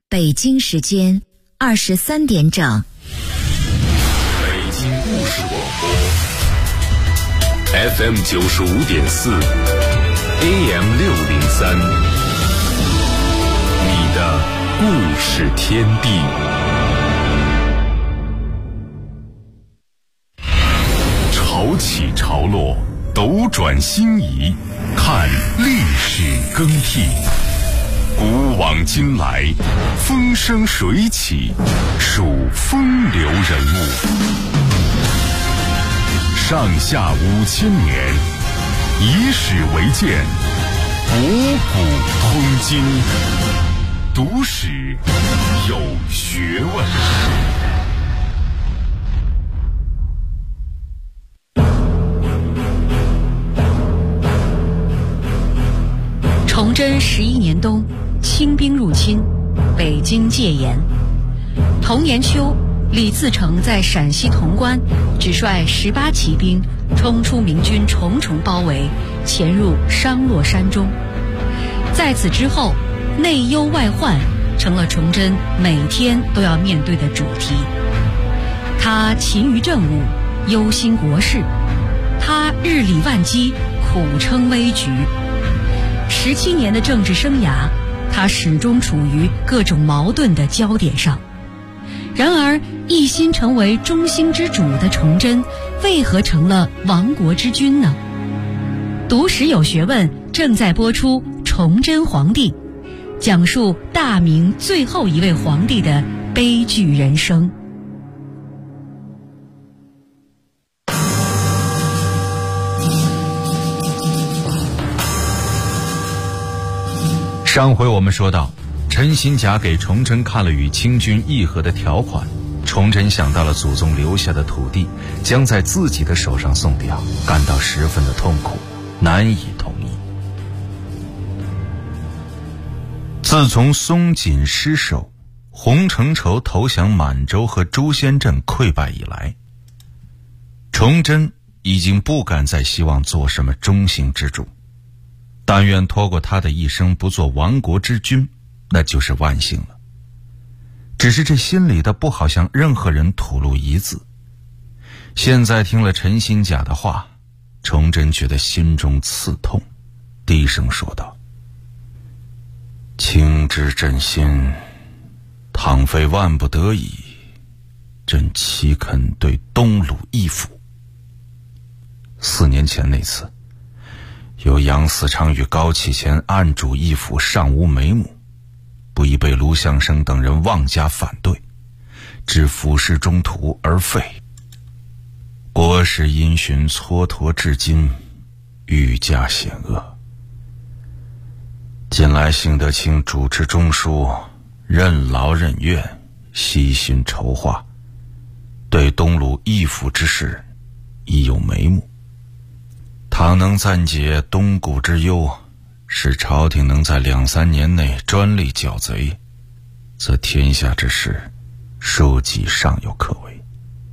北京时间23点整。 北京故事广播 FM 95.4 AM 603，你的故事天地。潮起潮落，斗转星移，看历史更替。古往今来，风生水起，数风流人物。上下5000年，以史为鉴，博古通今。读史有学问。 崇祯11年冬，清兵入侵，北京戒严。同年秋，李自成在陕西潼关只率18骑兵冲出明军重重包围，潜入商洛山中。在此之后，内忧外患成了崇祯每天都要面对的主题。他勤于政务，忧心国事，他日理万机，苦撑危局。17年的政治生涯，他始终处于各种矛盾的焦点上。然而，一心成为中兴之主的崇祯，为何成了亡国之君呢？读史有学问正在播出《崇祯皇帝》，讲述大明最后一位皇帝的悲剧人生。 上回我们说到，陈新甲给崇祯看了与清军议和的条款，崇祯想到了祖宗留下的土地将在自己的手上送掉，感到十分的痛苦，难以同意。自从松锦失守，洪承畴投降满洲和朱仙镇溃败以来，崇祯已经不敢再希望做什么中兴之主，但愿拖过他的一生不做亡国之君，那就是万幸了。只是这心里的不好向任何人吐露一字。现在听了陈新甲的话，崇祯觉得心中刺痛，低声说道：卿之朕心，倘非万不得已，朕岂肯对东鲁义府。4年前那次，由杨嗣昌与高启乾暗主义府，尚无眉目，不宜被卢象升等人妄加反对，致府事中途而废。国事因循蹉跎至今，愈加险恶。近来幸得卿主持中枢，任劳任怨，悉心筹划，对东鲁义府之事已有眉目。倘能暂解东谷之忧，使朝廷能在2-3年内专力剿贼，则天下之事，庶几尚有可为。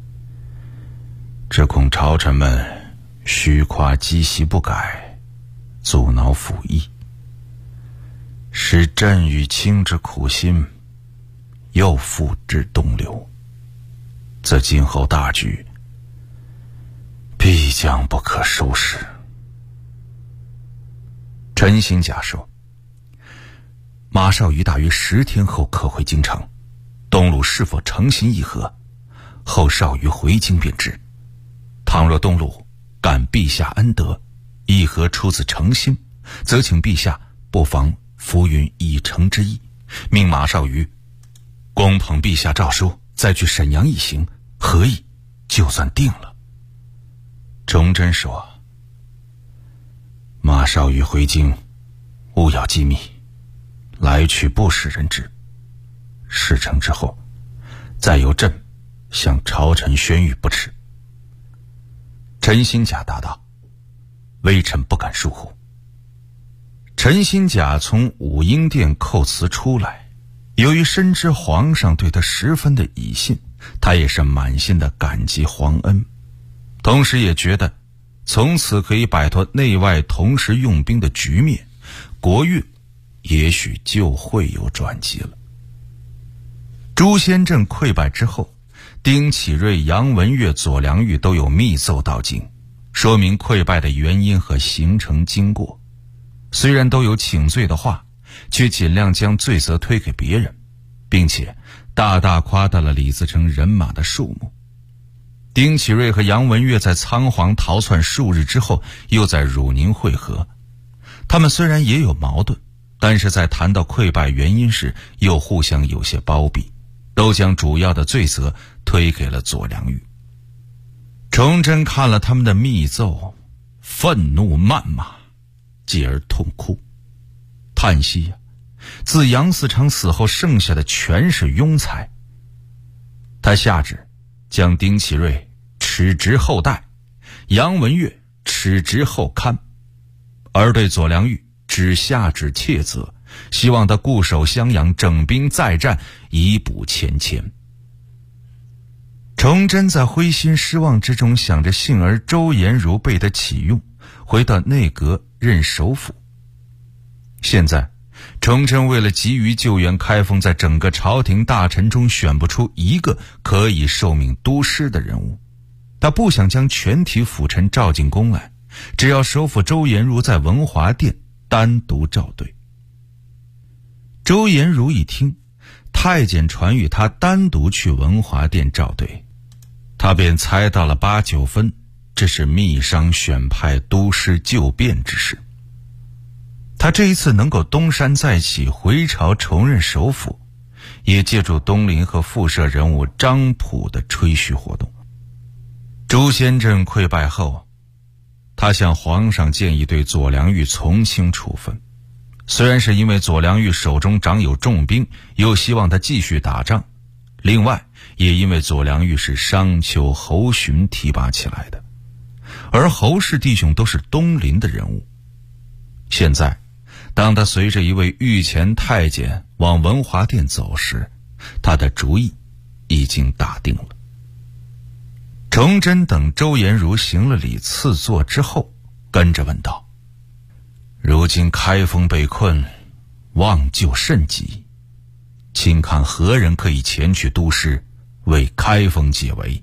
只恐朝臣们虚夸积习不改，阻挠府议，使朕与卿之苦心又付之东流，则今后大局必将不可收拾。陈新甲说：马绍瑜大约10天后可回京城，东鲁是否诚心议和，后绍瑜回京便知。倘若东鲁感陛下恩德，议和出自诚心，则请陛下不妨扶允以诚之意，命马绍瑜恭捧陛下诏书，再去沈阳一行，和议就算定了。崇祯说：马绍瑜回京，务要机密，来去不使人知。事成之后，再由朕向朝臣宣谕不迟。陈新甲答道：微臣不敢疏忽。陈新甲从武英殿叩辞出来，由于深知皇上对他十分的倚信，他也是满心的感激皇恩，同时也觉得从此可以摆脱内外同时用兵的局面，国运也许就会有转机了。 朱仙镇溃败之后，丁启瑞、杨文悦、左良玉都有密奏到京，说明溃败的原因和形成经过。虽然都有请罪的话，却尽量将罪责推给别人，并且大大夸大了李自成人马的数目。丁启瑞和杨文悦在仓皇逃窜数日之后，又在汝宁会合。他们虽然也有矛盾，但是在谈到溃败原因时，又互相有些包庇，都将主要的罪责推给了左良玉。崇祯看了他们的密奏，愤怒谩骂，继而痛哭，叹息呀，自杨嗣昌死后剩下的全是庸才。他下旨将丁启瑞耻职后代，杨文悦耻职后刊，而对左良玉只下旨切责，希望他固守襄阳，整兵再战，以补欠欠。崇祯在灰心失望之中，想着幸而周延儒被他启用，回到内阁任首辅。现在崇祯为了急于救援开封，在整个朝廷大臣中选不出一个可以受命督师的人物，他不想将全体辅臣召进宫来，只要首辅周延儒在文华殿单独召对。周延儒一听太监传谕他单独去文华殿召对，他便猜到了8、9分，这是密商选派督师救变之事。他这一次能够东山再起，回朝重任首辅，也借助东林和附设人物张溥的吹嘘活动。朱仙镇溃败后，他向皇上建议对左良玉从轻处分，虽然是因为左良玉手中掌有重兵，又希望他继续打仗，另外也因为左良玉是商丘、侯洵提拔起来的，而侯氏弟兄都是东林的人物。现在当他随着一位御前太监往文华殿走时，他的主意已经打定了。崇祯等周延儒行了礼赐座之后，跟着问道：如今开封被困，望救甚急，请看何人可以前去督师，为开封解围？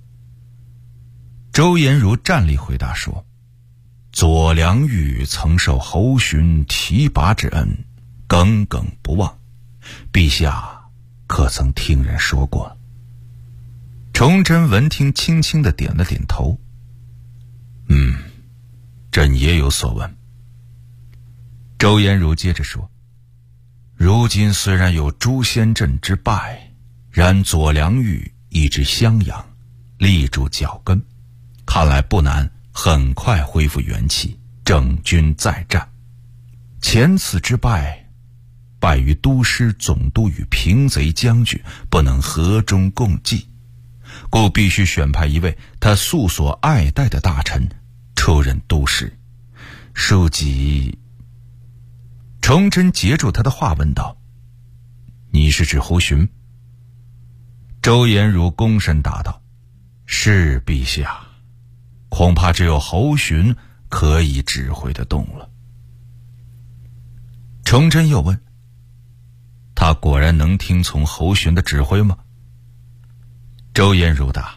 周延儒站立回答说：左良玉曾受侯洵提拔之恩，耿耿不忘，陛下可曾听人说过？崇祯闻听，轻轻地点了点头。朕也有所闻。周延儒接着说：如今虽然有朱仙镇之败，然左良玉已至襄阳，立住脚跟，看来不难很快恢复元气，整军再战。前次之败，败于都师、总督与平贼将军不能和衷共济，故必须选派一位他素所爱戴的大臣出任都师。庶几……崇祯截住他的话问道：你是指侯洵？周延儒躬身答道：是陛下，恐怕只有侯洵可以指挥得动了。崇祯又问：他果然能听从侯洵的指挥吗？周延儒答：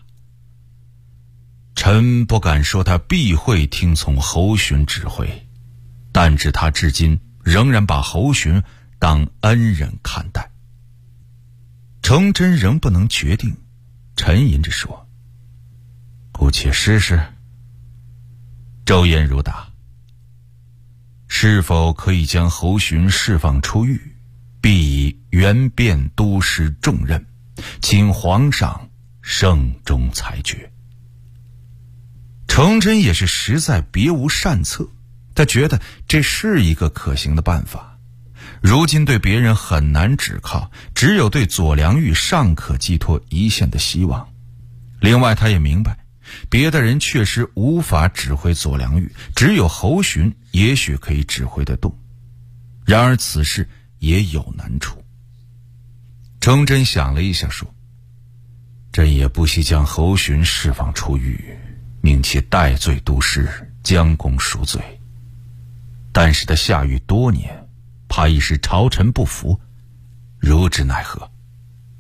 臣不敢说他必会听从侯洵指挥，但知他至今仍然把侯洵当恩人看待。崇祯仍不能决定，沉吟着说：姑且试试。周延儒答：是否可以将侯洵释放出狱，必以原变都师重任，请皇上圣中裁决。崇祯也是实在别无善策，他觉得这是一个可行的办法。如今对别人很难指靠，只有对左良玉尚可寄托一线的希望。另外他也明白，别的人确实无法指挥左良玉，只有侯洵也许可以指挥得动。然而此事也有难处。崇祯想了一下说：朕也不惜将侯洵释放出狱，命其代罪督师，将功赎罪。但是他下狱多年，怕一时朝臣不服，如之奈何？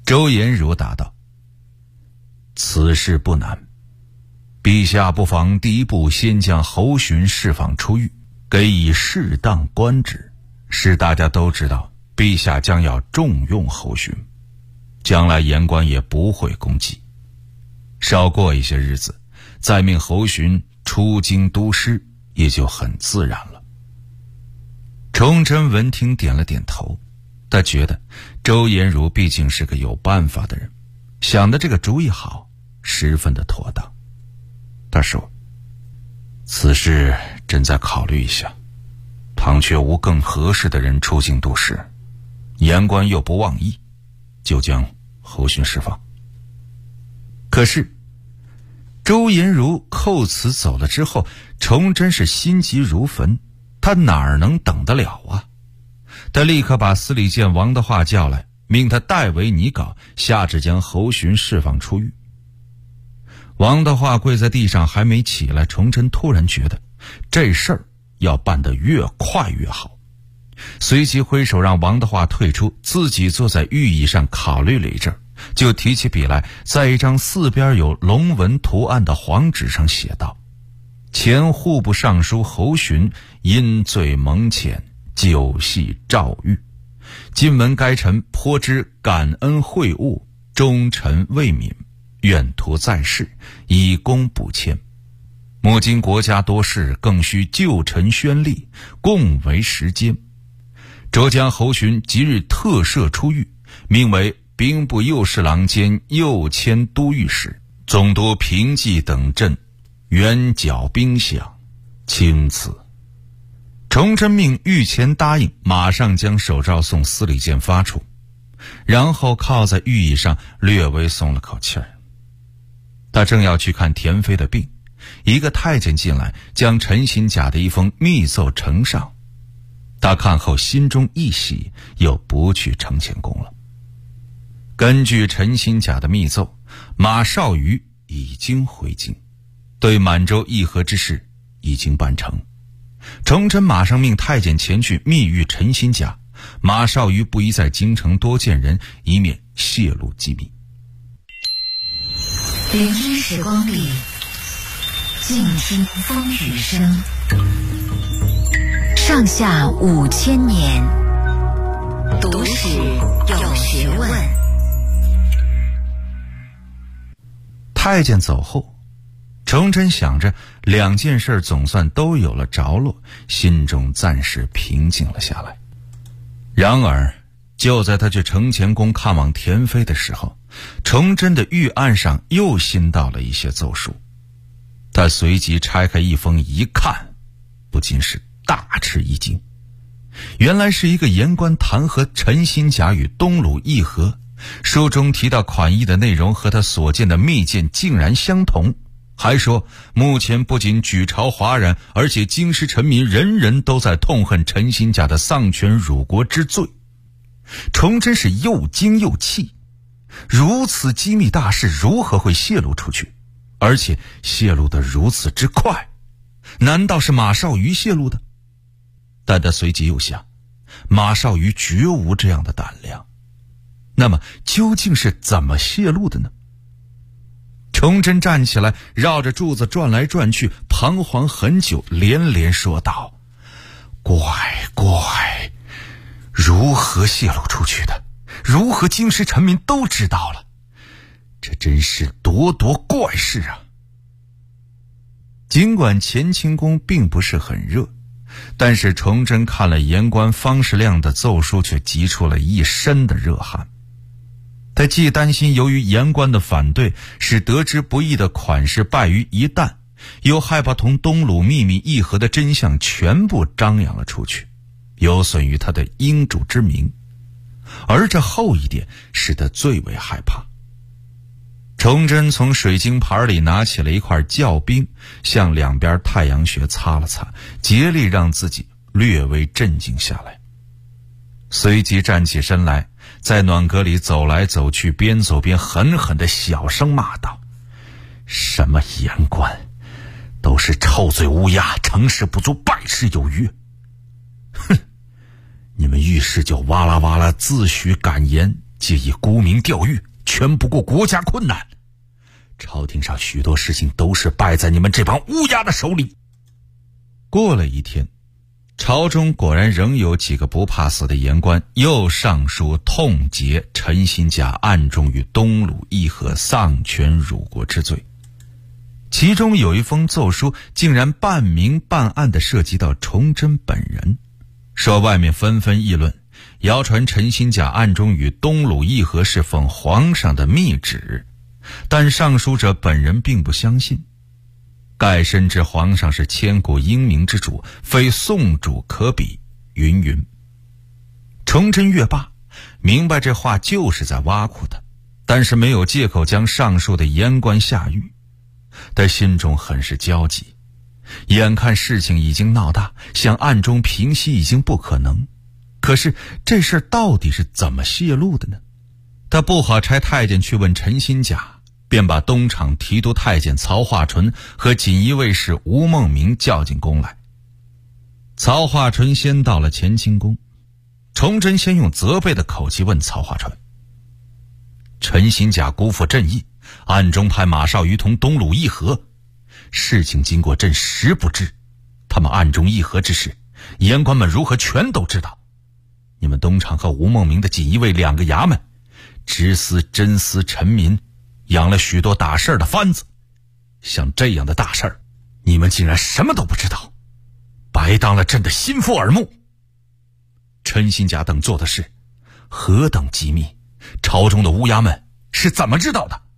周延儒答道：此事不难，陛下不妨第一步先将侯恂释放出狱，给予适当官职，使大家都知道陛下将要重用侯恂，将来言官也不会攻击。少过一些日子，再命侯恂出京督师，也就很自然了。崇祯闻听点了点头，他觉得周延儒毕竟是个有办法的人，想的这个主意好，十分的妥当。他说：此事朕再考虑一下，倘却无更合适的人出京督师，言官又不忘义，就将侯恂释放。可是周延儒叩辞走了之后，崇祯是心急如焚，他哪儿能等得了啊？他立刻把司礼监王德化叫来，命他代为拟稿，下旨将侯恂释放出狱。王德化跪在地上还没起来，崇祯突然觉得这事儿要办得越快越好，随即挥手让王德化退出，自己坐在御椅上考虑了一阵，就提起笔来，在一张四边有龙纹图案的黄纸上写道：前户部尚书侯恂因罪蒙谴，久系诏狱，今闻该臣颇知感恩惠物，忠臣未泯，愿图在世，以功补欠。目今国家多事，更需旧臣宣力，共为时间。着将侯恂即日特赦出狱，命为兵部右侍郎兼右迁都御史，总督平济等镇，援剿兵饷，钦此。崇祯命御前答应，马上将手诏送司礼监发出，然后靠在御椅上略微松了口气儿。他正要去看田妃的病，一个太监进来，将陈新甲的一封密奏呈上。他看后心中一喜，又不去承乾宫了。根据陈新甲的密奏，马绍瑜已经回京，对满洲议和之事已经办成。崇祯马上命太监前去密谕陈新甲，马绍瑜不宜在京城多见人，以免泄露机密。 聆听时光里，静听风雨声。上下5000年，读史有学问。 太监走后，崇祯想着两件事总算都有了着落，心中暂时平静了下来。然而就在他去承乾宫看望田妃的时候，崇祯的御案上又新到了一些奏书。他随即拆开一封一看，不禁是大吃一惊。原来是一个言官弹劾陈新甲与东鲁议和，书中提到款议的内容和他所见的密件竟然相同，还说目前不仅举朝哗然，而且京师臣民人人都在痛恨陈新甲的丧权辱国之罪。崇祯是又惊又气，如此机密大事如何会泄露出去，而且泄露得如此之快？难道是马绍瑜泄露的？但他随即又想，马绍瑜绝无这样的胆量。那么究竟是怎么泄露的呢？崇祯站起来，绕着柱子转来转去，彷徨很久，连连说道：怪，如何泄露出去的？如何京师臣民都知道了？这真是咄咄怪事啊！尽管乾清宫并不是很热，但是崇祯看了言官方士亮的奏书，却急出了一身的热汗。他既担心由于言官的反对使得之不易的款式败于一旦，又害怕同东鲁秘密议和的真相全部张扬了出去，有损于他的英主之名。而这后一点使他最为害怕。崇祯从水晶盘里拿起了一块教冰，向两边太阳穴擦了擦，竭力让自己略微镇静下来。随即站起身来，在暖阁里走来走去，边走边狠狠地小声骂道：什么言官，都是臭嘴乌鸦，成事不足败事有余。哼，你们遇事就哇啦哇啦自诩敢言， 皆以沽名钓誉，全不顾国家困难。朝廷上许多事情都是败在你们这帮乌鸦的手里。过了一天，朝中果然仍有几个不怕死的言官又上书痛结陈新甲暗中与东鲁议和丧权辱国之罪。其中有一封奏书竟然半明半暗地涉及到崇祯本人，说外面纷纷议论，谣传陈新甲暗中与东鲁议和是奉皇上的密旨，但上书者本人并不相信。盖深知皇上是千古英明之主，非宋主可比，云云。崇祯阅罢，明白这话就是在挖苦他，但是没有借口将上述的言官下狱。他心中很是焦急，眼看事情已经闹大，想暗中平息已经不可能。可是这事到底是怎么泄露的呢？他不好差太监去问陈新甲，便把东厂提督太监曹化纯和锦衣卫士吴孟明叫进宫来。曹化纯先到了乾清宫，崇祯先用责备的口气问曹化纯：陈新甲辜负朕意，暗中派马绍瑜同东鲁议和，事情经过朕实不知，他们暗中议和之事，言官们如何全都知道？你们东厂和吴孟明的锦衣卫2个衙门，直司真司臣民，养了许多打事儿的番子，像这样的大事儿，你们竟然什么都不知道，白当了朕的心腹耳目。陈新甲等做的事何等机密，朝中的乌鸦们是怎么知道的？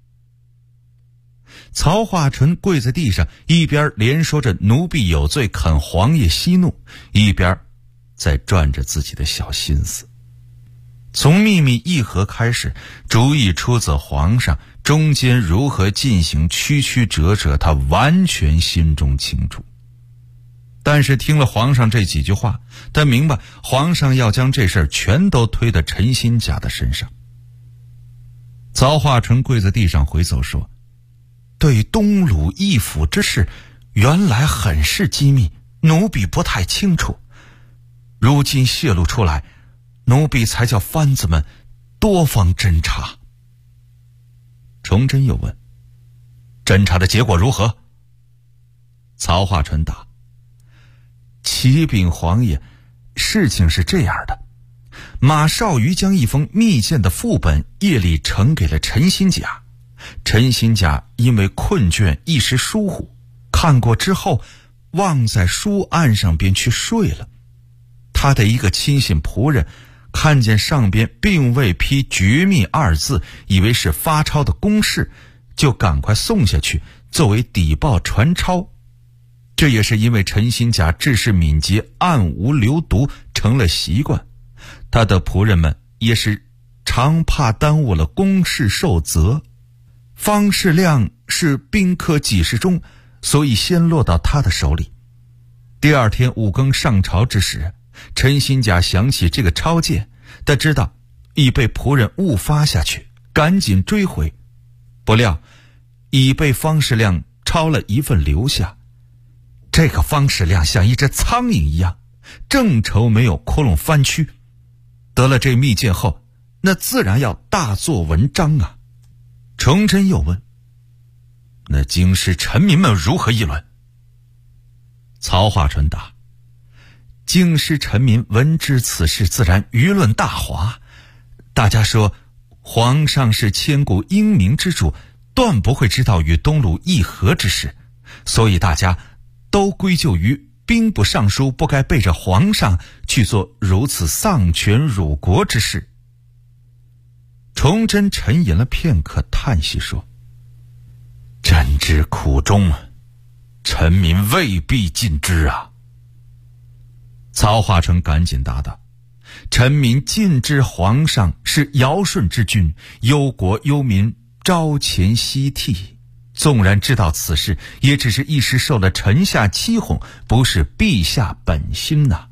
曹化纯跪在地上，一边连说着奴婢有罪，恳皇爷息怒，一边在转着自己的小心思。从秘密议和开始，主意出自皇上，中间如何进行曲曲折折，他完全心中清楚。但是听了皇上这几句话，他明白皇上要将这事儿全都推到陈新甲的身上。曹化纯跪在地上回奏说：对东鲁议府之事，原来很是机密，奴婢不太清楚，如今泄露出来，奴婢才叫番子们多方侦查。崇祯又问：侦查的结果如何？曹化纯答：启禀皇爷，事情是这样的，马绍瑜将一封密件的副本夜里呈给了陈新甲，陈新甲因为困倦一时疏忽，看过之后忘在书案上便去睡了。他的一个亲信仆人看见上边并未批绝密2字，以为是发钞的公事，就赶快送下去作为底报传抄。这也是因为陈新甲治事敏捷，暗无流毒，成了习惯，他的仆人们也是常怕耽误了公事受责。方士亮是宾客给事中，所以先落到他的手里。第二天5更上朝之时，陈新甲想起这个抄件，他知道已被仆人误发下去，赶紧追回，不料已被方士亮抄了一份留下。这个方士亮像一只苍蝇一样，正愁没有窟窿翻蛆，得了这密件后，那自然要大做文章啊。崇祯又问：那京师臣民们如何议论？曹化纯答：京师臣民闻知此事，自然舆论大哗，大家说皇上是千古英明之主，断不会知道与东鲁议和之事，所以大家都归咎于兵部尚书不该背着皇上去做如此丧权辱国之事。崇祯沉吟了片刻，叹息说：朕之苦衷，臣民未必尽知啊。曹化纯赶紧答道：臣民尽知皇上是尧舜之君，忧国忧民，朝前夕替，纵然知道此事，也只是一时受了臣下欺哄，不是陛下本心呐。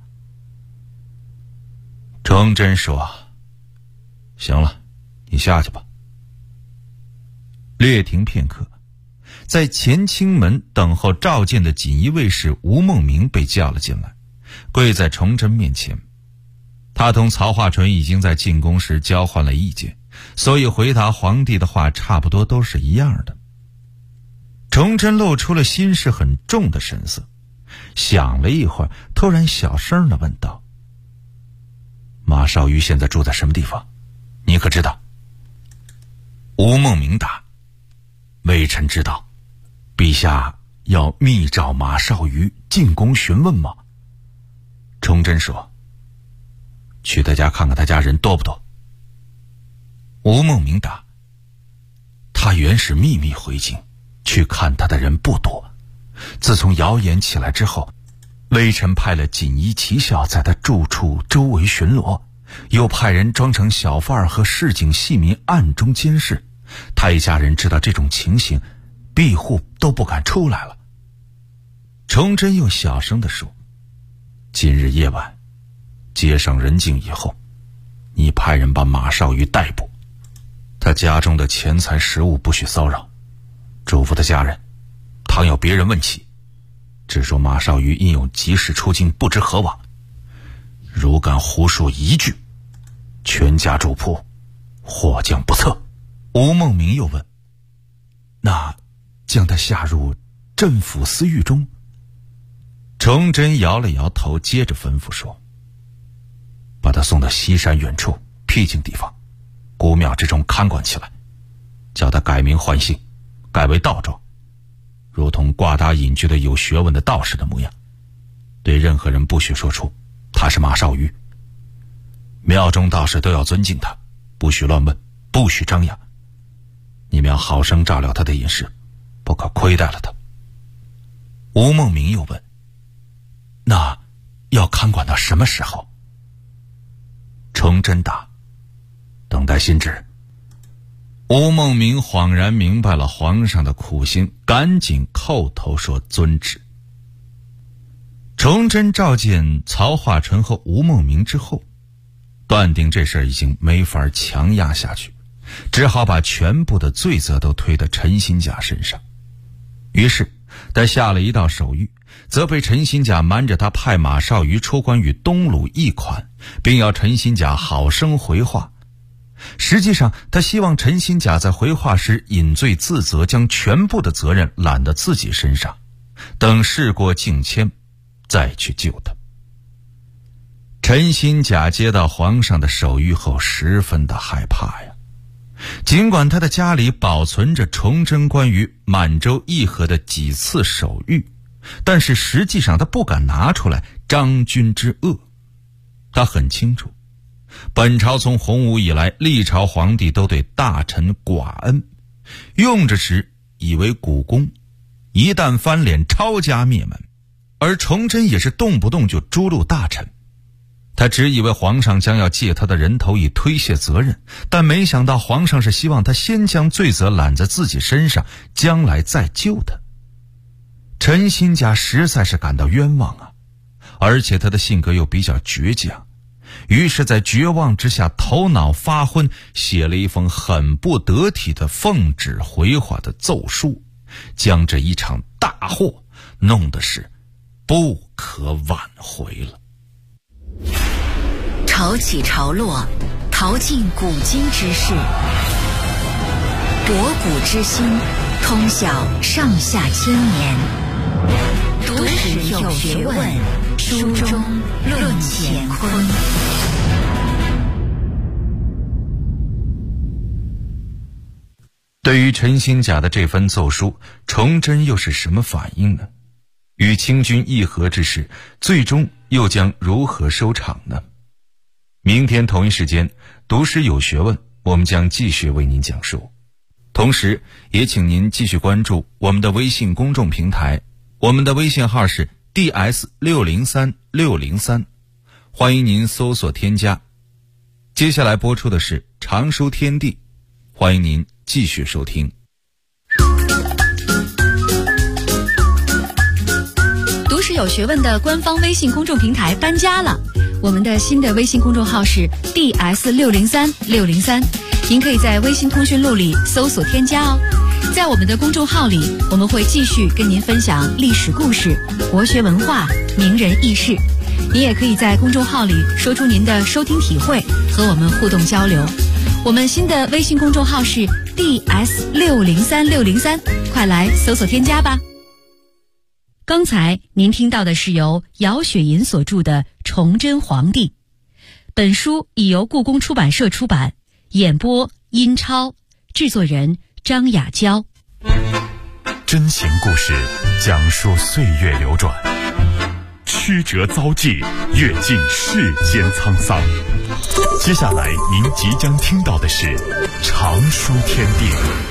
崇祯说：行了，你下去吧。略停片刻，在乾清门等候召见的锦衣卫士吴孟明被叫了进来，跪在崇祯面前。他同曹化纯已经在进宫时交换了意见， 所以回答皇帝的话差不多都是一样的。崇祯露出了心事很重的神色，想了一会儿，突然小声地问道：马绍瑜现在住在什么地方？你可知道？吴孟明答：微臣知道。陛下要密召马绍瑜进宫询问吗？崇祯说：去他家看看他家人多不多。吴孟明答：他原是秘密回京，去看他的人不多。自从谣言起来之后，微臣派了锦衣骑校在他住处周围巡逻，又派人装成小贩和市井细民暗中监视。他一家人知道这种情形，庇护都不敢出来了。崇祯又小声地说：今日夜晚街上人静以后，你派人把马绍瑜逮捕，他家中的钱财食物不许骚扰，嘱咐他家人，倘有别人问起，只说马绍瑜因有急事出京，不知何往。如敢胡说一句，全家主仆或将不测。吴孟明又问：那将他下入镇抚司狱中？崇祯摇了摇头，接着吩咐说：把他送到西山远处僻静地方，古庙之中看管起来，叫他改名换姓，改为道状，如同挂搭隐居的有学问的道士的模样。对任何人不许说出他是马绍瑜。庙中道士都要尊敬他，不许乱问，不许张扬。你们要好生照料他的饮食，不可亏待了他。吴孟明又问：那要看管到什么时候？崇祯答：等待新旨。吴孟明恍然明白了皇上的苦心，赶紧叩头说遵旨。崇祯召见曹化淳和吴孟明之后，断定这事已经没法强压下去，只好把全部的罪责都推到陈新甲身上。于是他下了一道手谕，责备陈新甲瞒着他派马绍瑜出关于东鲁一款，并要陈新甲好生回话。实际上他希望陈新甲在回话时隐罪自责，将全部的责任揽到自己身上，等事过境迁再去救他。陈新甲接到皇上的手谕后十分的害怕呀。尽管他的家里保存着崇祯关于满洲议和的几次手谕，但是实际上他不敢拿出来张君之恶。他很清楚，本朝从洪武以来，历朝皇帝都对大臣寡恩，用着时以为股肱，一旦翻脸抄家灭门。而崇祯也是动不动就诛戮大臣，他只以为皇上将要借他的人头以推卸责任，但没想到皇上是希望他先将罪责揽在自己身上，将来再救他。陈新甲实在是感到冤枉啊，而且他的性格又比较倔强，于是在绝望之下头脑发昏，写了一封很不得体的奉旨回话的奏书，将这一场大祸弄得是不可挽回了。 潮起潮落，淘尽古今之事，博古之今，通晓上下千年。读史有学问，书中论乾坤。 对于陈新甲的这份奏书，崇祯又是什么反应呢？与清军议和之事，最终又将如何收场呢？明天同一时间，读史有学问，我们将继续为您讲述。同时也请您继续关注我们的微信公众平台，我们的微信号是 DS603603，欢迎您搜索添加。接下来播出的是常书天地，欢迎您继续收听。 读史有学问的官方微信公众平台搬家了，我们的新的微信公众号是 DS603603，您可以在微信通讯录里搜索添加哦。在我们的公众号里，我们会继续跟您分享历史故事、国学文化、名人轶事。您也可以在公众号里说出您的收听体会，和我们互动交流。 我们新的微信公众号是 DS603603，快来搜索添加吧。刚才您听到的是由姚雪银所著的《崇祯皇帝》，本书已由故宫出版社出版，演播殷超，制作人张雅娇。 真情故事讲述岁月流转，曲折遭际，阅尽世间沧桑。接下来您即将听到的是常书天地。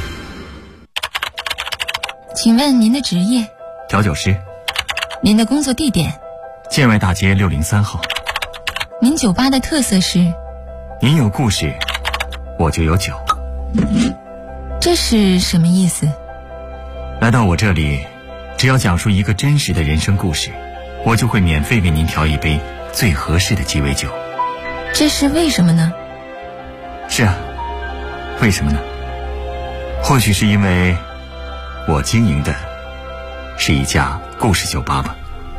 请问您的职业？ 调酒师。 您的工作地点？ 建外大街603号。 您酒吧的特色是？ 您有故事，我就有酒。 这是什么意思？ 来到我这里，只要讲述一个真实的人生故事，我就会免费为您调一杯最合适的鸡尾酒。 这是为什么呢？ 是啊，为什么呢？或许是因为我经营的是一家故事酒吧吧。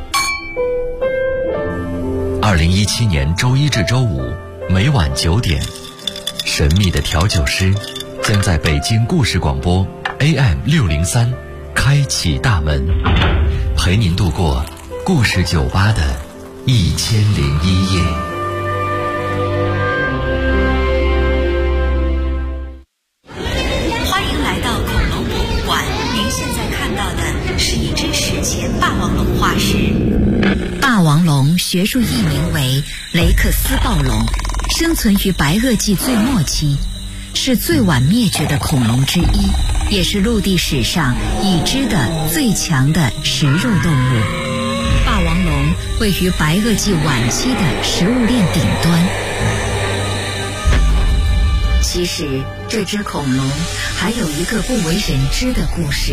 2017年周一至周五每晚9点，神秘的调酒师将在北京故事广播 AM603开启大门，陪您度过故事酒吧的1001夜。 欢迎来到恐龙博物馆，您现在看到的是一只史前霸王龙化石。霸王龙学术译名为雷克斯暴龙，生存于白垩纪最末期，是最晚灭绝的恐龙之一，也是陆地史上已知的最强的食肉动物。霸王龙位于白垩纪晚期的食物链顶端。其实这只恐龙还有一个不为人知的故事。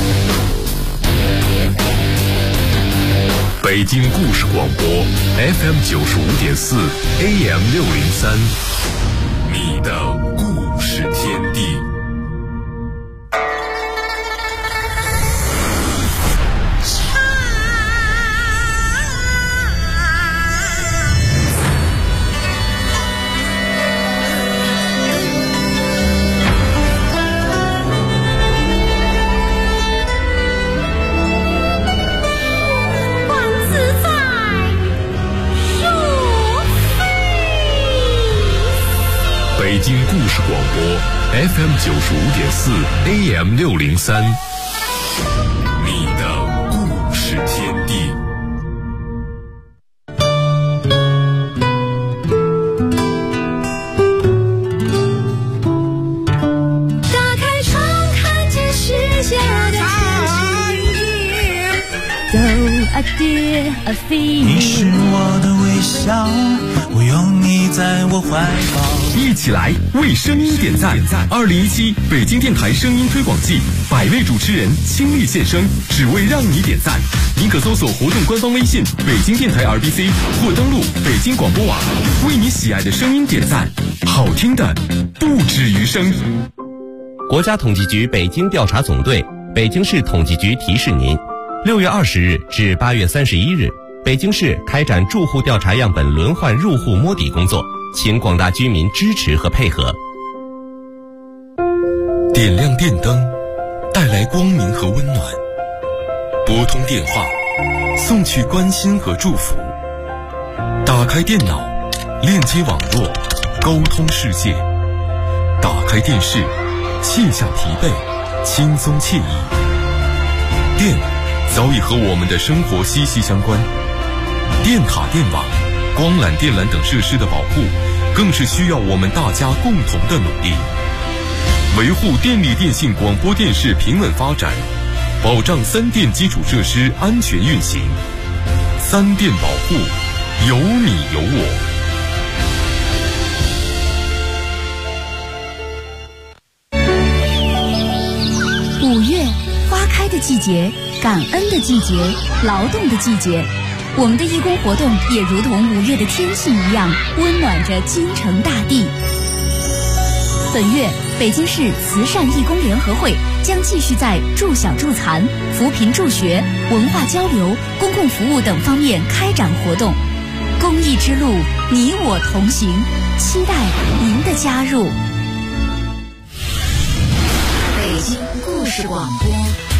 北京故事广播 FM95.4 AM603，你的故事天地。北京故事广播 FM95.4 AM603，你的故事天地。 打开窗，看见世界的你是我的微笑，我有你在我怀抱。 一起来为声音点赞！2017北京电台声音推广季，100位主持人倾力献声，只为让你点赞。您可搜索活动官方微信“北京电台 RBC” 或登录北京广播网，为你喜爱的声音点赞，好听的不止于声。 国家统计局北京调查总队、北京市统计局提示您：6月20日至8月31日，北京市开展住户调查样本轮换入户摸底工作，请广大居民支持和配合。 点亮电灯，带来光明和温暖；拨通电话，送去关心和祝福；打开电脑，链接网络，沟通世界；打开电视，卸下疲惫，轻松惬意。电早已和我们的生活息息相关，电塔、电网、光缆、电缆等设施的保护，更是需要我们大家共同的努力。维护电力电信广播电视平稳发展，保障3电基础设施安全运行。3电保护，有你有我。 5月，花开的季节，感恩的季节，劳动的季节。我们的义工活动也如同5月的天气一样，温暖着京城大地。本月，北京市慈善义工联合会将继续在助小助残、扶贫助学、文化交流、公共服务等方面开展活动。公益之路，你我同行，期待您的加入。 京故事广播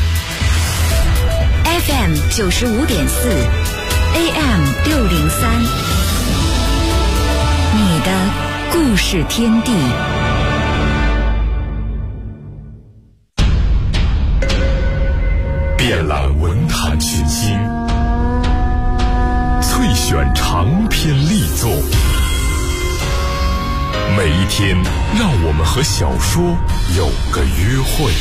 FM 95.4 AM 603，你的故事天地。 遍览文坛群星，萃选长篇力作。每一天，让我们和小说有个约会。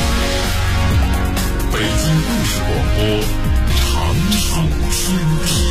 北京故事广播，长寿天地。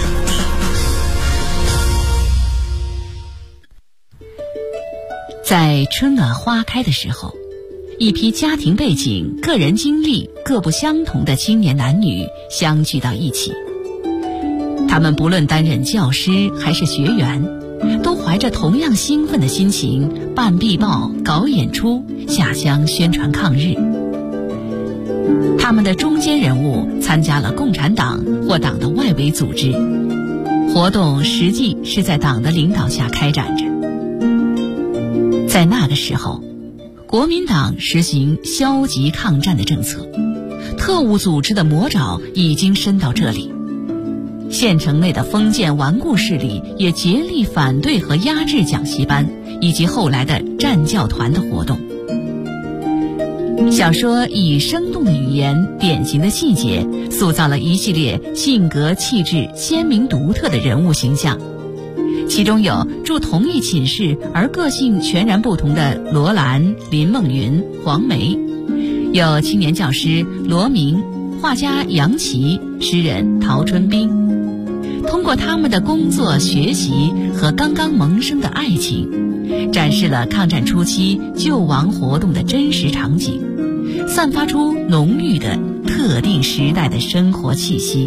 在春暖花开的时候，一批家庭背景、个人经历各不相同的青年男女相聚到一起。他们不论担任教师还是学员，都怀着同样兴奋的心情办壁报、搞演出、下乡宣传抗日。他们的中坚人物参加了共产党或党的外围组织，活动实际是在党的领导下开展着。在那个时候，国民党实行消极抗战的政策，特务组织的魔爪已经伸到这里。县城内的封建顽固势力也竭力反对和压制讲习班以及后来的战教团的活动。小说以生动的语言、典型的细节，塑造了一系列性格气质鲜明独特的人物形象。其中有住同一寝室而个性全然不同的罗兰、林梦云、黄梅，有青年教师罗明、画家杨琦、诗人陶春冰。通过他们的工作、学习和刚刚萌生的爱情，展示了抗战初期救亡活动的真实场景，散发出浓郁的特定时代的生活气息。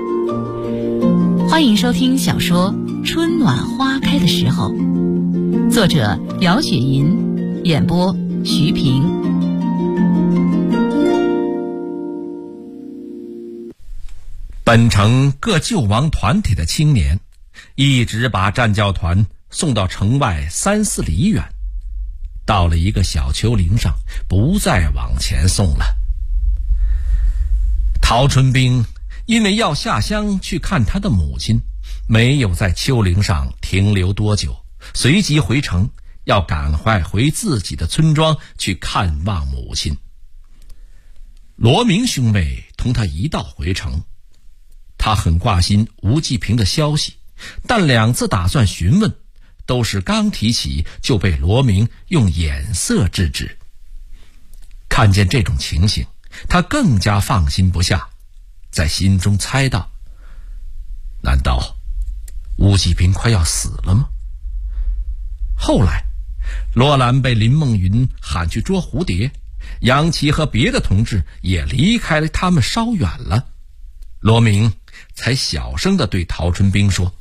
欢迎收听小说《春暖花开的时候》，作者姚雪银，演播徐平。 本城各救亡团体的青年一直把战教团送到城外3-4里远，到了一个小丘陵上，不再往前送了。陶春冰因为要下乡去看他的母亲，没有在丘陵上停留多久，随即回城，要赶快回自己的村庄去看望母亲。罗明兄妹同他一道回城，他很挂心吴继平的消息，但2次打算询问，都是刚提起就被罗明用眼色制止。看见这种情形，他更加放心不下，在心中猜到，难道吴继平快要死了吗？后来罗兰被林梦云喊去捉蝴蝶，杨琦和别的同志也离开了他们稍远了，罗明才小声地对陶春冰说，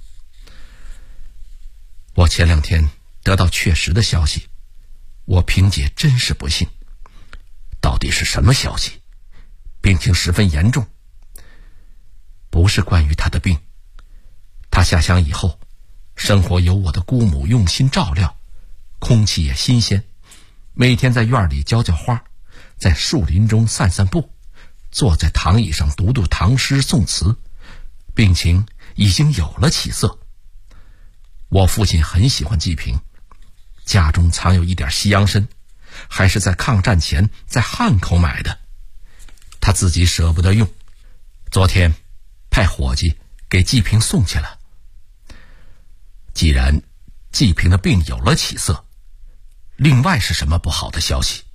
我前2天得到确实的消息，我萍姐真是不幸。到底是什么消息？病情十分严重。不是关于她的病，她下乡以后，生活由我的姑母用心照料，空气也新鲜，每天在院里浇浇花，在树林中散散步，坐在躺椅上读读唐诗宋词，病情已经有了起色。我父亲很喜欢季平，家中藏有一点西洋参，还是在抗战前在汉口买的，他自己舍不得用，昨天派伙计给季平送去了。既然季平的病有了起色，另外是什么不好的消息？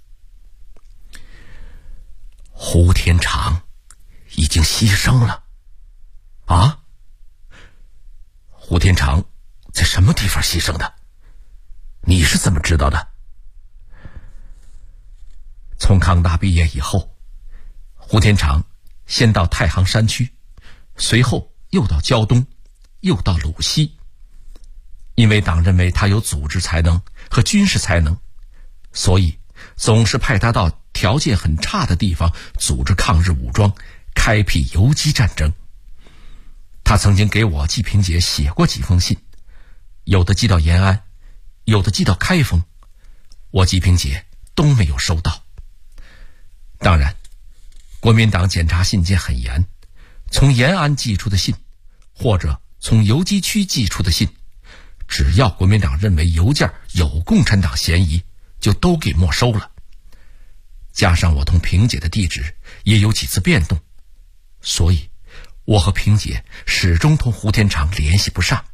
胡天长已经牺牲了。啊？胡天长在什么地方牺牲的？你是怎么知道的？从抗大毕业以后，胡天长先到太行山区，随后又到胶东，又到鲁西。因为党认为他有组织才能和军事才能，所以总是派他到条件很差的地方组织抗日武装，开辟游击战争。他曾经给我季平姐写过几封信，有的寄到延安，有的寄到开封，我季平姐都没有收到。 当然，国民党检查信件很严，从延安寄出的信，或者从游击区寄出的信，只要国民党认为邮件有共产党嫌疑，就都给没收了。加上我同萍姐的地址也有几次变动，所以我和萍姐始终同胡天长联系不上。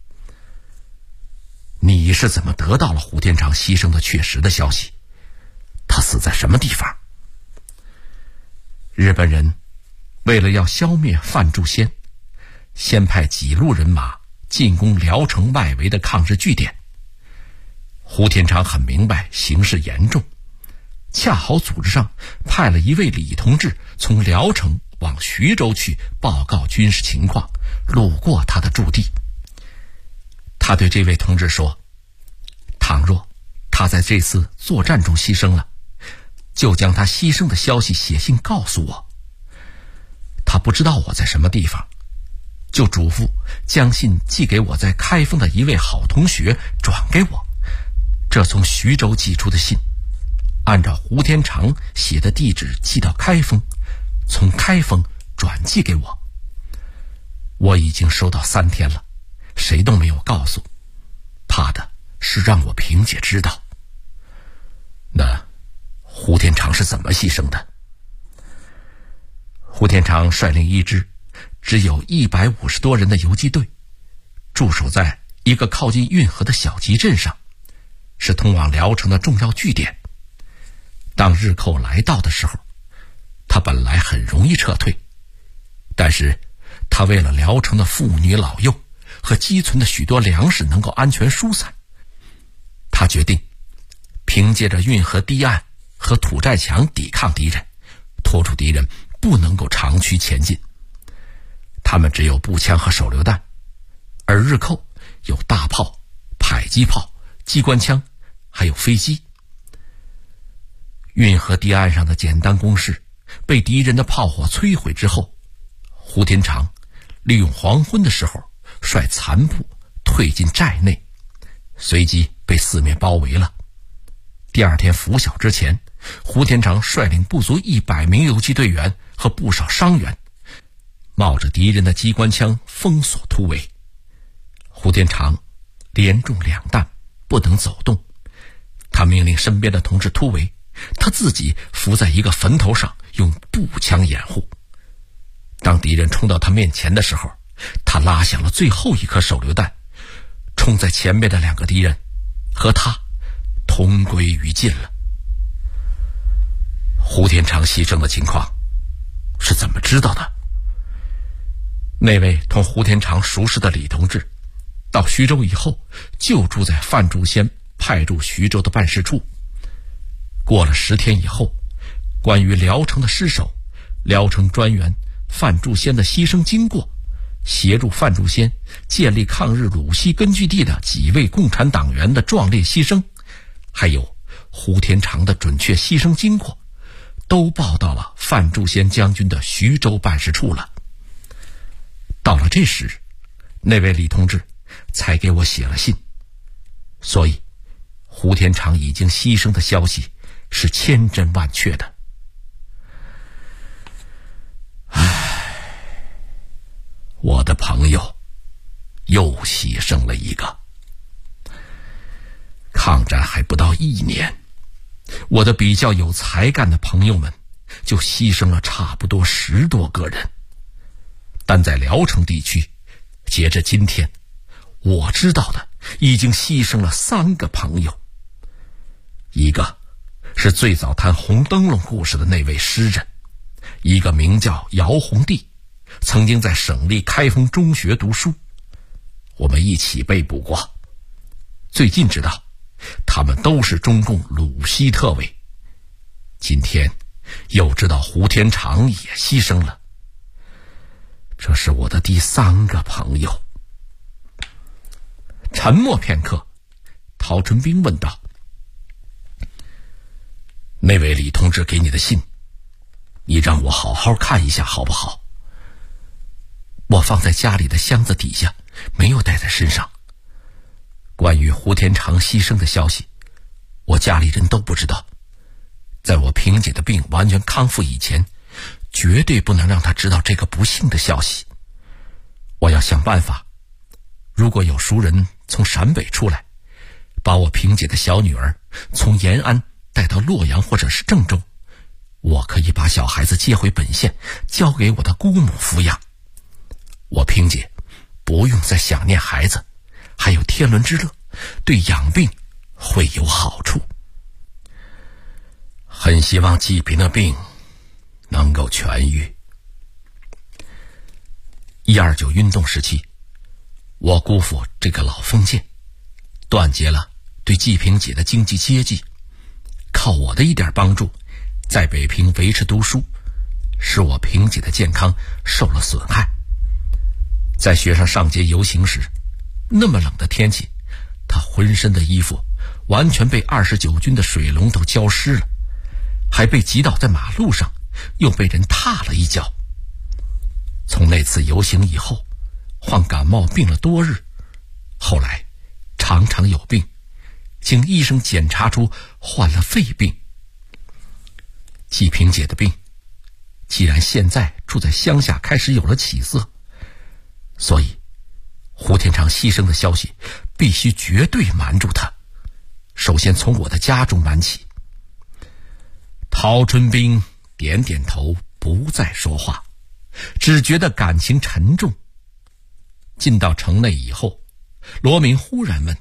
你是怎么得到了胡天长牺牲的确实的消息？他死在什么地方？日本人为了要消灭范仲先，先派几路人马进攻聊城外围的抗日据点。胡天长很明白形势严重，恰好组织上派了一位李同志从聊城往徐州去报告军事情况，路过他的驻地。他对这位同志说，倘若他在这次作战中牺牲了，就将他牺牲的消息写信告诉我。他不知道我在什么地方，就嘱咐将信寄给我在开封的一位好同学转给我。这从徐州寄出的信，按照胡天长写的地址寄到开封，从开封转寄给我。我已经收到3天了，谁都没有告诉，怕的是让我萍姐知道。那胡天长是怎么牺牲的？胡天长率领一支只有150多人的游击队，驻守在一个靠近运河的小集镇上，是通往聊城的重要据点。当日寇来到的时候，他本来很容易撤退，但是他为了聊城的妇女老幼和积存的许多粮食能够安全疏散，他决定凭借着运河堤岸和土寨墙抵抗敌人，拖住敌人不能够长驱前进。他们只有步枪和手榴弹，而日寇有大炮、迫击炮、机关枪，还有飞机。运河堤岸上的简单工事被敌人的炮火摧毁之后，胡天长利用黄昏的时候率残部退进寨内，随即被四面包围了。第二天拂晓之前，胡天长率领不足100名游击队员和不少伤员，冒着敌人的机关枪封锁突围。胡天长连中2弹，不能走动。他命令身边的同志突围，他自己伏在一个坟头上，用步枪掩护。当敌人冲到他面前的时候，他拉响了最后一颗手榴弹，冲在前面的2个敌人和他同归于尽了。胡天长牺牲的情况是怎么知道的？那位同胡天长熟识的李同志到徐州以后，就住在范仲先派驻徐州的办事处。过了10天以后，关于聊城的失守、聊城专员范仲先的牺牲经过、协助范仲先建立抗日鲁西根据地的几位共产党员的壮烈牺牲，还有胡天长的准确牺牲经过，都报到了范仲先将军的徐州办事处了。到了这时，那位李同志才给我写了信，所以胡天长已经牺牲的消息是千真万确的。我的朋友又牺牲了一个。抗战还不到1年，我的比较有才干的朋友们就牺牲了差不多10多个人。但在聊城地区，截至今天，我知道的已经牺牲了3个朋友。一个是最早谈红灯笼故事的那位诗人，一个名叫姚宏帝，曾经在省立开封中学读书，我们一起被捕过。最近知道他们都是中共鲁西特委。今天又知道胡天长也牺牲了。这是我的第3个朋友。沉默片刻，陶春兵问道：那位李同志给你的信，你让我好好看一下好不好？我放在家里的箱子底下，没有带在身上。关于胡天长牺牲的消息，我家里人都不知道， 在我萍姐的病完全康复以前，绝对不能让她知道这个不幸的消息。我要想办法，如果有熟人从陕北出来，把我萍姐的小女儿从延安带到洛阳或者是郑州，我可以把小孩子接回本县，交给我的姑母抚养。我萍姐不用再想念孩子，还有天伦之乐，对养病会有好处。很希望季平的病能够痊愈。129运动时期，我姑父这个老封建断绝了对季平姐的经济接济，靠我的一点帮助，在北平维持读书，使我萍姐的健康受了损害。在学生上街游行时，那么冷的天气，她浑身的衣服完全被29军的水龙头浇湿了，还被挤倒在马路上，又被人踏了一脚。从那次游行以后，患感冒病了多日，后来常常有病，经医生检查出患了肺病。季平姐的病既然现在住在乡下开始有了起色，所以胡天长牺牲的消息必须绝对瞒住他，首先从我的家中瞒起。陶春冰点点头，不再说话，只觉得感情沉重。进到城内以后，罗明忽然问：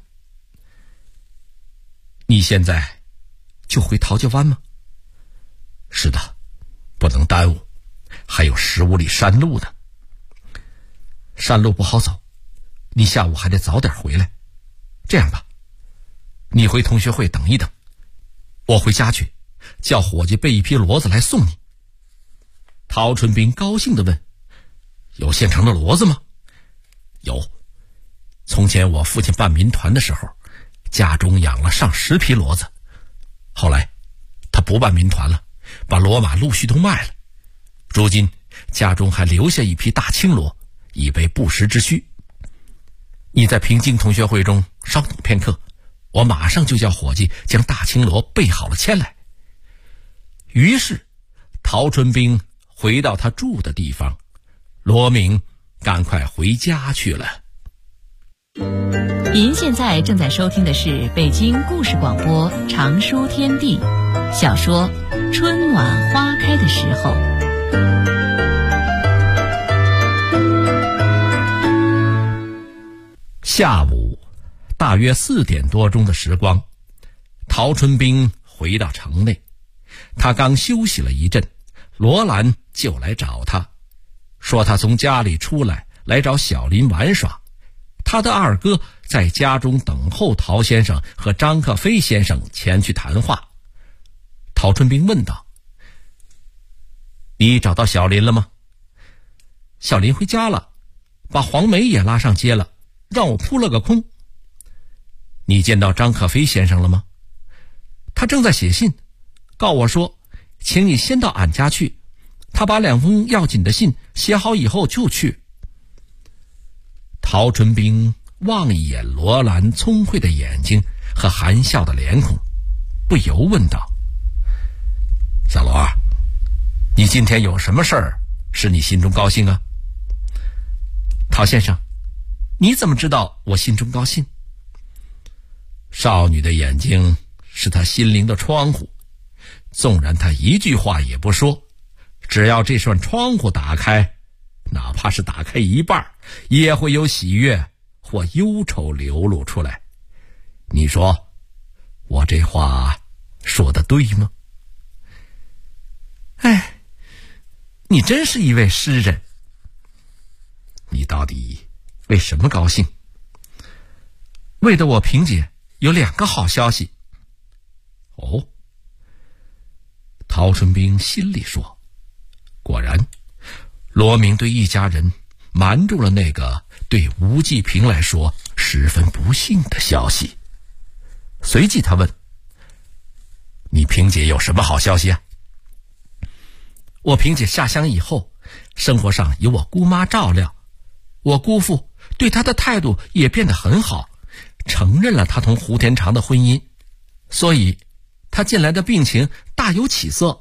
你现在就回陶家湾吗？是的，不能耽误，还有15里山路呢。山路不好走，你下午还得早点回来。这样吧，你回同学会等一等，我回家去，叫伙计备一批骡子来送你。陶春冰高兴地问：有现成的骡子吗？有，从前我父亲办民团的时候，家中养了上10匹骡子，后来他不办民团了，把骡马陆续都卖了，如今家中还留下一匹大青骡，以备不时之需。你在平津同学会中稍等片刻，我马上就叫伙计将大青骡备好了牵来。于是陶春冰回到他住的地方，罗明赶快回家去了。 您现在正在收听的是北京故事广播长书天地小说《春暖花开的时候》。 下午大约4点多钟的时光，陶春冰回到城内。他刚休息了一阵，罗兰就来找他，说他从家里出来找小林玩耍，他的二哥在家中等候陶先生和张克飞先生前去谈话。陶春冰问道：你找到小林了吗？小林回家了，把黄梅也拉上街了，让我扑了个空。你见到张克飞先生了吗？他正在写信，告我说请你先到俺家去，他把2封要紧的信写好以后就去。陶春冰望一眼罗兰聪慧的眼睛和含笑的脸孔，不由问道：小罗儿，你今天有什么事儿使你心中高兴啊？陶先生，你怎么知道我心中高兴？少女的眼睛是她心灵的窗户，纵然她一句话也不说，只要这扇窗户打开，哪怕是打开一半，也会有喜悦或忧愁流露出来。你说我这话说得对吗？哎，你真是一位诗人。你到底为什么高兴？为的我萍姐有2个好消息。哦，陶春冰心里说，果然罗明对一家人瞒住了那个对吴继平来说十分不幸的消息。随即他问：你萍姐有什么好消息啊？我萍姐下乡以后，生活上有我姑妈照料，我姑父对她的态度也变得很好，承认了她同胡天长的婚姻，所以他近来的病情大有起色。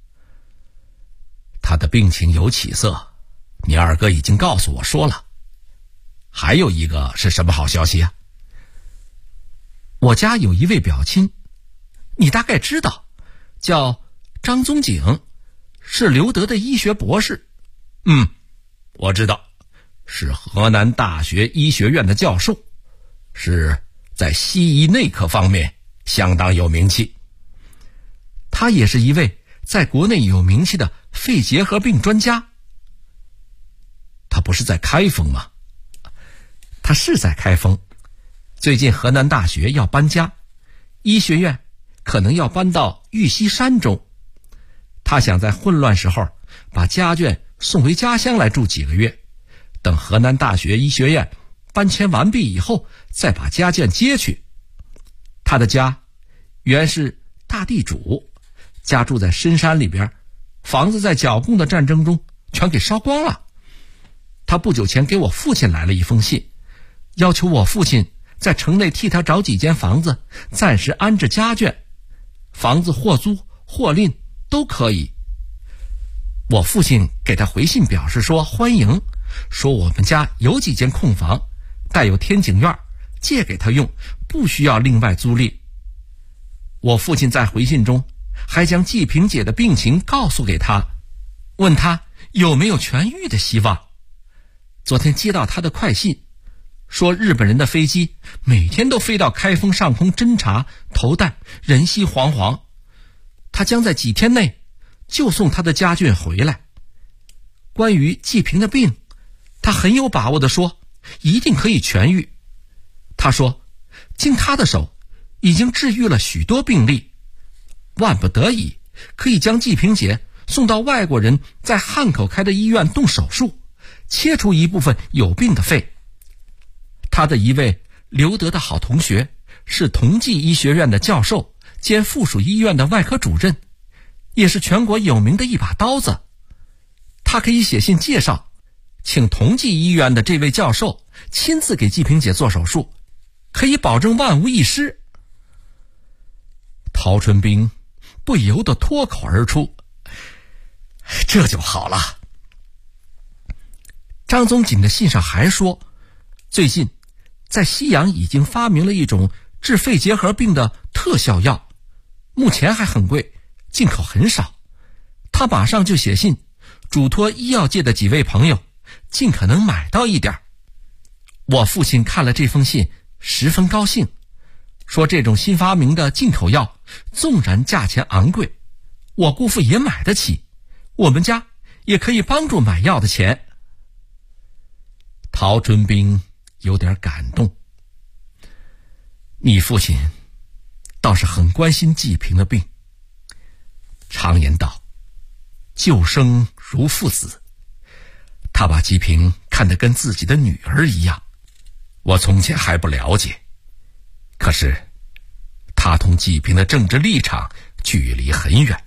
他的病情有起色，你二哥已经告诉我说了。还有一个是什么好消息啊？我家有一位表亲，你大概知道，叫张宗景，是留德的医学博士。我知道，是河南大学医学院的教授，是在西医内科方面相当有名气。他也是一位在国内有名气的肺结核病专家。他不是在开封吗？他是在开封，最近河南大学要搬家，医学院可能要搬到玉溪山中。他想在混乱时候把家眷送回家乡来住几个月，等河南大学医学院搬迁完毕以后，再把家眷接去。他的家原是大地主，家住在深山里边，房子在剿共的战争中全给烧光了。他不久前给我父亲来了一封信，要求我父亲在城内替他找几间房子，暂时安置家眷，房子或租或赁都可以。我父亲给他回信表示说欢迎，说我们家有几间空房，带有天井院，借给他用，不需要另外租赁。我父亲在回信中还将季萍姐的病情告诉给他，问他有没有痊愈的希望。昨天接到他的快信，说日本人的飞机每天都飞到开封上空侦察投弹，人心惶惶。他将在几天内就送他的家眷回来。关于季萍的病，他很有把握地说一定可以痊愈。他说经他的手已经治愈了许多病例，万不得已可以将季萍姐送到外国人在汉口开的医院动手术，切除一部分有病的肺。他的一位留德的好同学是同济医学院的教授兼附属医院的外科主任，也是全国有名的一把刀子。他可以写信介绍，请同济医院的这位教授亲自给季萍姐做手术，可以保证万无一失。陶春冰不由得脱口而出，这就好了。张宗景的信上还说，最近在西洋已经发明了一种治肺结核病的特效药，目前还很贵，进口很少。他马上就写信嘱托医药界的几位朋友尽可能买到一点。我父亲看了这封信十分高兴，说这种新发明的进口药纵然价钱昂贵，我姑父也买得起，我们家也可以帮助买药的钱。陶春冰有点感动，你父亲倒是很关心季萍的病。常言道，救生如父子，他把季萍看得跟自己的女儿一样。我从前还不了解，可是他同季萍的政治立场距离很远，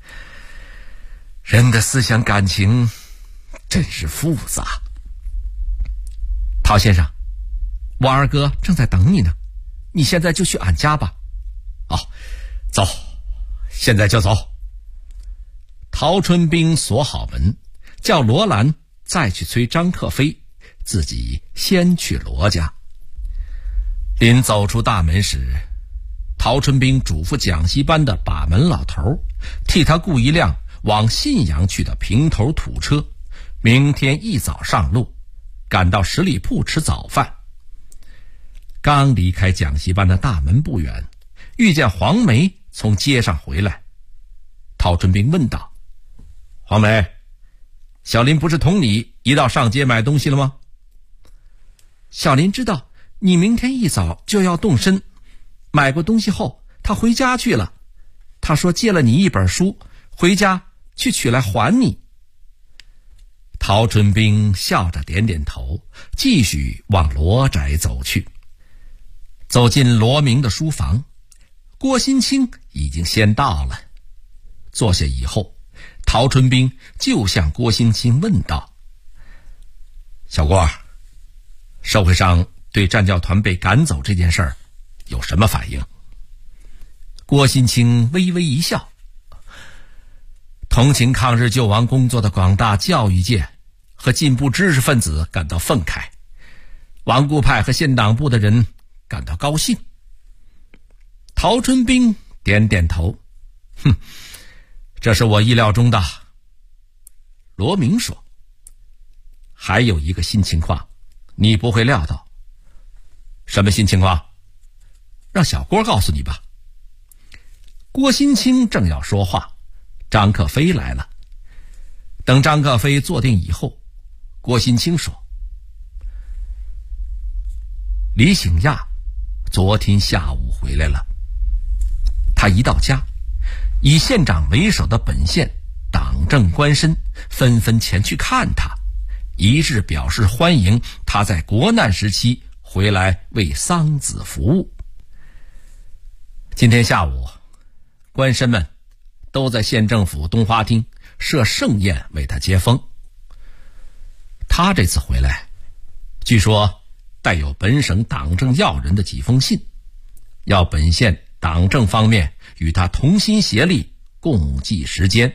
人的思想感情真是复杂。陶先生，我二哥正在等你呢，你现在就去俺家吧。走，现在就走。陶春冰锁好门，叫罗兰再去催张克飞，自己先去罗家。临走出大门时，陶春冰嘱咐讲习班的把门老头替他雇一辆往信阳去的平头土车，明天一早上路，赶到十里铺吃早饭。刚离开讲习班的大门不远，遇见黄梅从街上回来。陶春冰问道：黄梅，小林不是同你一道上街买东西了吗？小林知道你明天一早就要动身，买过东西后他回家去了，他说借了你一本书，回家去取来还你。陶春冰笑着点点头，继续往罗宅走去。走进罗明的书房，郭新清已经先到了。坐下以后，陶春冰就向郭新清问道：小郭，社会上对战教团被赶走这件事儿有什么反应？ 郭新清微微一笑。同情抗日救亡工作的广大教育界和进步知识分子感到愤慨，顽固派和县党部的人感到高兴。陶春兵点点头，这是我意料中的。罗明说，还有一个新情况你不会料到。什么新情况？让小郭告诉你吧。郭新清正要说话，张克飞来了。等张克飞坐定以后，郭新清说，李醒亚昨天下午回来了。他一到家，以县长为首的本县党政官绅纷纷前去看他，一致表示欢迎他在国难时期回来为桑梓服务。今天下午，官绅们都在县政府东花厅设盛宴为他接风。他这次回来，据说带有本省党政要人的几封信，要本县党政方面与他同心协力，共济时艰。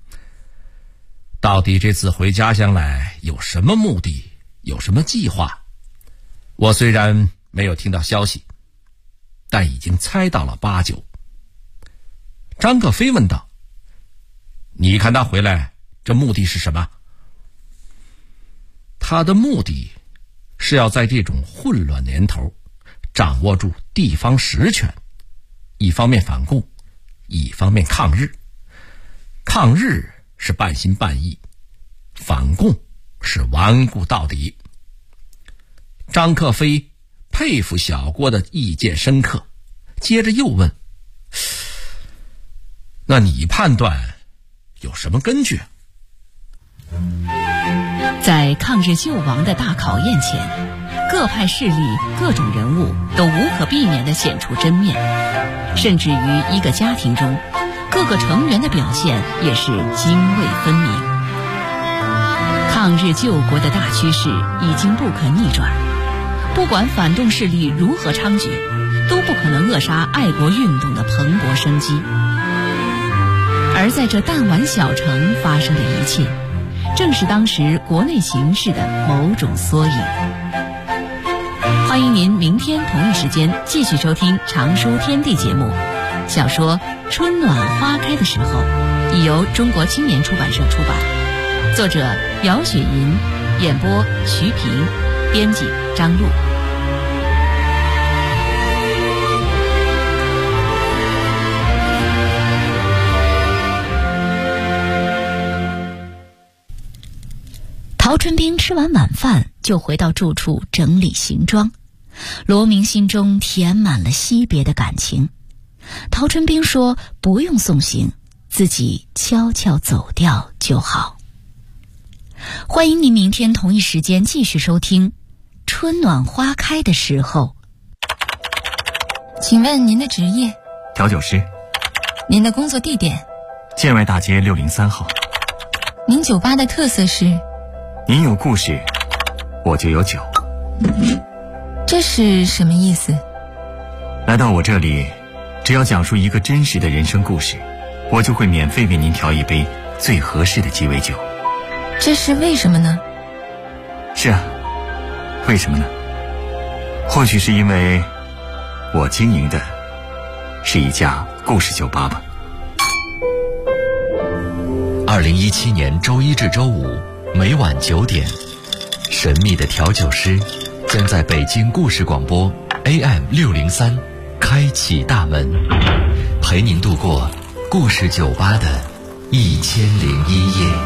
到底这次回家乡来有什么目的，有什么计划，我虽然没有听到消息，但已经猜到了8、9。张克飞问道，你看他回来这目的是什么？他的目的是要在这种混乱年头掌握住地方实权，一方面反共，一方面抗日。抗日是半心半意，反共是顽固到底。张克飞佩服小郭的意见深刻，接着又问，那你判断有什么根据？ 在抗日救亡的大考验前，各派势力、各种人物都无可避免地显出真面，甚至于一个家庭中，各个成员的表现也是泾渭分明。抗日救国的大趋势已经不可逆转，不管反动势力如何猖獗，都不可能扼杀爱国运动的蓬勃生机。而在这弹丸小城发生的一切，正是当时国内形势的某种缩影。欢迎您明天同一时间继续收听《常书天地》节目。小说《春暖花开的时候》已由中国青年出版社出版，作者姚雪银，演播徐平，编辑张璐。陶春兵吃完晚饭就回到住处整理行装，罗明心中填满了惜别的感情。陶春兵说不用送行，自己悄悄走掉就好。欢迎您明天同一时间继续收听《春暖花开的时候》。 请问您的职业？ 调酒师。 您的工作地点？ 建外大街603号。 您酒吧的特色是？ 您有故事，我就有酒。 这是什么意思？ 来到我这里，只要讲述一个真实的人生故事，我就会免费为您调一杯最合适的鸡尾酒。 这是为什么呢？ 是啊，为什么呢？或许是因为我经营的是一家故事酒吧吧。 2017年周一至周五每晚9点，神秘的调酒师将在北京故事广播 AM603 开启大门，陪您度过故事酒吧的1001夜。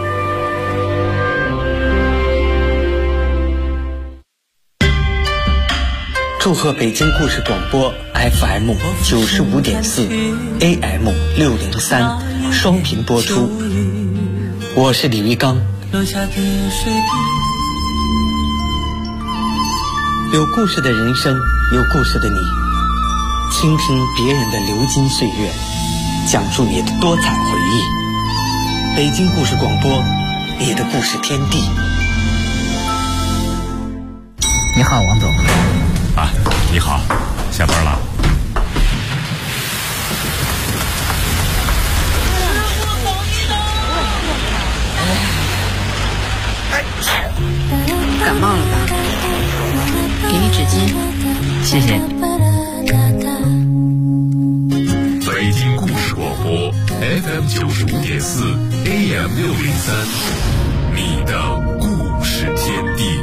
祝贺北京故事广播 FM 95.4 AM 603双频播出。我是李玉刚。有故事的人生，有故事的你，倾听别人的流金岁月，讲述你的多彩回忆。北京故事广播，你的故事天地。 你好，王总。 啊，你好，下班了。 谢谢。 北京故事广播 FM 95.4 AM 603，你的故事天地。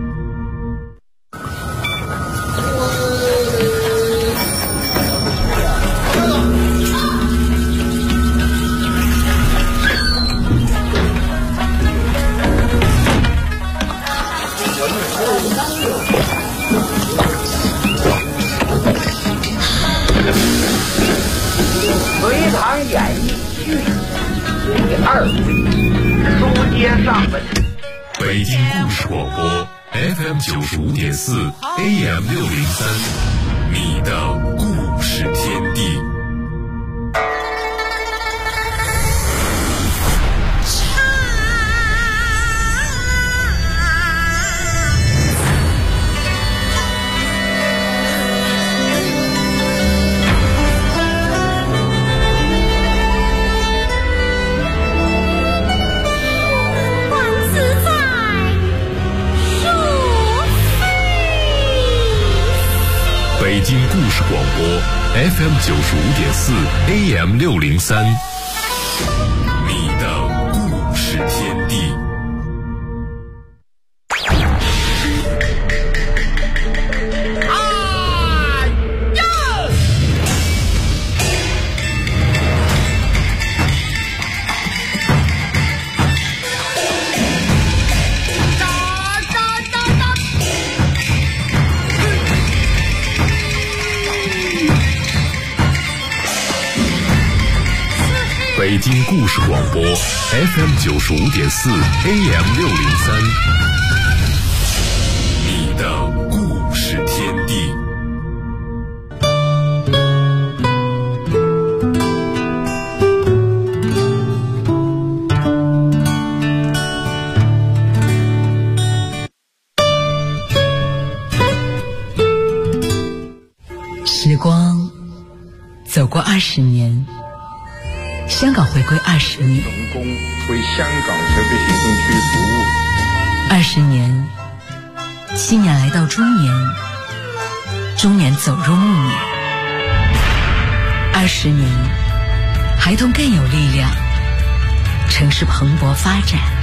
隋唐演义续第2回，书接上文。 北京故事广播 FM 95.4 AM 603，你的故事天地。北京故事广播 FM 95.4 AM 603，你的故事天地。北京故事广播 FM 95.4 AM 603，你的故事天地。 时光走过20年，香港回归20年， 成功为香港特别行政区服务 20年，青年来到中年，中年走入暮年，20年，孩童更有力量，城市蓬勃发展。